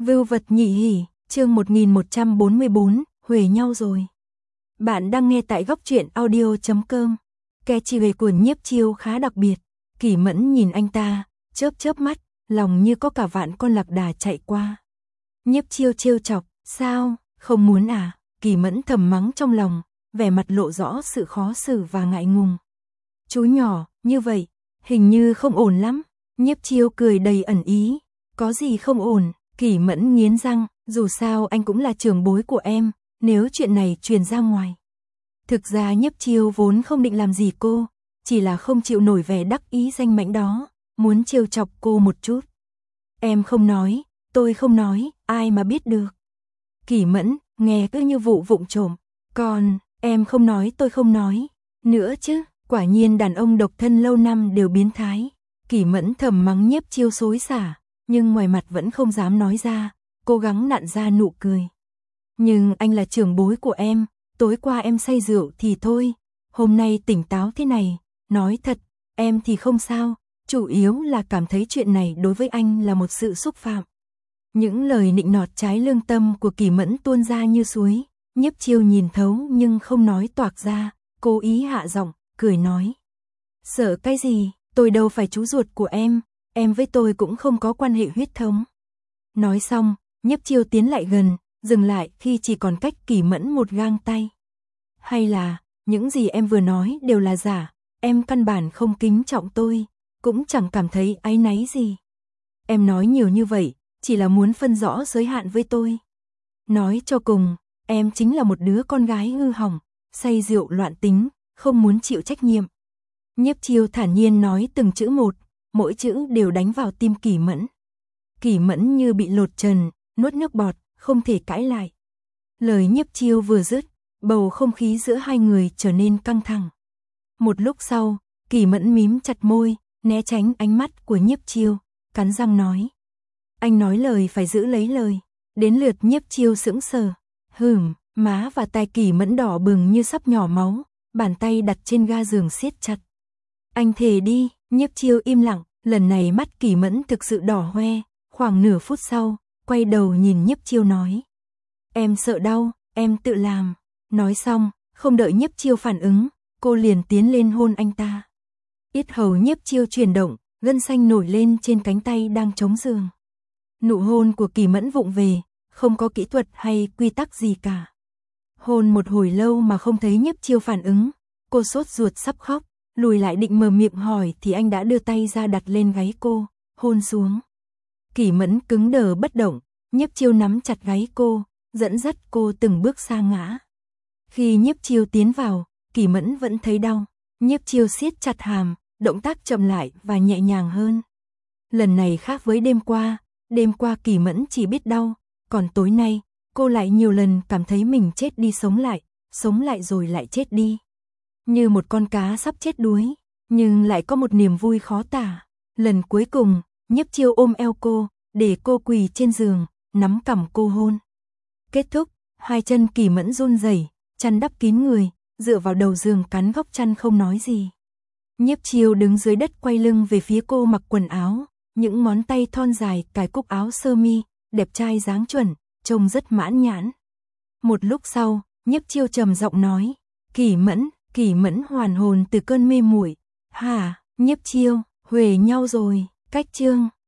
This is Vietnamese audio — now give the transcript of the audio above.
Vưu vật nhị hỉ, chương 1144, huề nhau rồi. Bạn đang nghe tại góc truyện audio.com. Cái chi về của Nhiếp Chiêu khá đặc biệt. Kỷ Mẫn nhìn anh ta, chớp chớp mắt, lòng như có cả vạn con lạc đà chạy qua. Nhiếp Chiêu trêu chọc, sao, không muốn à? Kỷ Mẫn thầm mắng trong lòng, vẻ mặt lộ rõ sự khó xử và ngại ngùng. Chú nhỏ, như vậy, hình như không ổn lắm. Nhiếp Chiêu cười đầy ẩn ý, có gì không ổn? Kỷ Mẫn nghiến răng, dù sao anh cũng là trưởng bối của em, nếu chuyện này truyền ra ngoài. Thực ra Nhiếp Chiêu vốn không định làm gì cô, chỉ là không chịu nổi vẻ đắc ý danh mãnh đó, muốn trêu chọc cô một chút. Em không nói, tôi không nói, ai mà biết được. Kỷ Mẫn, nghe cứ như vụ vụng trộm, còn, em không nói tôi không nói, nữa chứ, quả nhiên đàn ông độc thân lâu năm đều biến thái. Kỷ Mẫn thầm mắng Nhiếp Chiêu xối xả, nhưng ngoài mặt vẫn không dám nói ra, cố gắng nặn ra nụ cười. Nhưng anh là trưởng bối của em, tối qua em say rượu thì thôi, hôm nay tỉnh táo thế này, nói thật, em thì không sao, chủ yếu là cảm thấy chuyện này đối với anh là một sự xúc phạm. Những lời nịnh nọt trái lương tâm của Kỷ Mẫn tuôn ra như suối, Nhiếp Chiêu nhìn thấu nhưng không nói toạc ra, cố ý hạ giọng, cười nói. Sợ cái gì, tôi đâu phải chú ruột của em với tôi cũng không có quan hệ huyết thống. Nói xong, Nhiếp Chiêu tiến lại gần, dừng lại khi chỉ còn cách Kỷ Mẫn một gang tay. Hay là, những gì em vừa nói đều là giả, em căn bản không kính trọng tôi, cũng chẳng cảm thấy áy náy gì. Em nói nhiều như vậy, chỉ là muốn phân rõ giới hạn với tôi. Nói cho cùng, em chính là một đứa con gái hư hỏng, say rượu loạn tính, không muốn chịu trách nhiệm. Nhiếp Chiêu thản nhiên nói từng chữ một, mỗi chữ đều đánh vào tim Kỷ Mẫn. Kỷ Mẫn như bị lột trần, nuốt nước bọt, không thể cãi lại. Lời Nhiếp Chiêu vừa dứt, bầu không khí giữa hai người trở nên căng thẳng. Một lúc sau, Kỷ Mẫn mím chặt môi, né tránh ánh mắt của Nhiếp Chiêu, cắn răng nói. Anh nói lời phải giữ lấy lời. Đến lượt Nhiếp Chiêu sững sờ. Má và tai Kỷ Mẫn đỏ bừng như sắp nhỏ máu, bàn tay đặt trên ga giường siết chặt. Anh thề đi. Nhiếp Chiêu im lặng, lần này mắt Kỷ Mẫn thực sự đỏ hoe, khoảng nửa phút sau, quay đầu nhìn Nhiếp Chiêu nói. Em sợ đau, em tự làm. Nói xong, không đợi Nhiếp Chiêu phản ứng, cô liền tiến lên hôn anh ta. Yết hầu Nhiếp Chiêu chuyển động, gân xanh nổi lên trên cánh tay đang chống giường. Nụ hôn của Kỷ Mẫn vụng về, không có kỹ thuật hay quy tắc gì cả. Hôn một hồi lâu mà không thấy Nhiếp Chiêu phản ứng, cô sốt ruột sắp khóc, lùi lại định mở miệng hỏi thì anh đã đưa tay ra đặt lên gáy cô, hôn xuống. Kỷ Mẫn cứng đờ bất động, Nhiếp Chiêu nắm chặt gáy cô, dẫn dắt cô từng bước sa ngã. Khi Nhiếp Chiêu tiến vào, Kỷ Mẫn vẫn thấy đau, Nhiếp Chiêu siết chặt hàm, động tác chậm lại và nhẹ nhàng hơn. Lần này khác với đêm qua Kỷ Mẫn chỉ biết đau, còn tối nay, cô lại nhiều lần cảm thấy mình chết đi sống lại rồi lại chết đi. Như một con cá sắp chết đuối, nhưng lại có một niềm vui khó tả. Lần cuối cùng, Nhiếp Chiêu ôm eo cô, để cô quỳ trên giường, nắm cằm cô hôn. Kết thúc, hai chân Kỷ Mẫn run rẩy, chăn đắp kín người, dựa vào đầu giường cắn góc chăn không nói gì. Nhiếp Chiêu đứng dưới đất quay lưng về phía cô mặc quần áo, những ngón tay thon dài cài cúc áo sơ mi, đẹp trai dáng chuẩn, trông rất mãn nhãn. Một lúc sau, Nhiếp Chiêu trầm giọng nói, Kỷ Mẫn hoàn hồn từ cơn mê muội. Hả, Nhiếp Chiêu, huề nhau rồi, cách chương.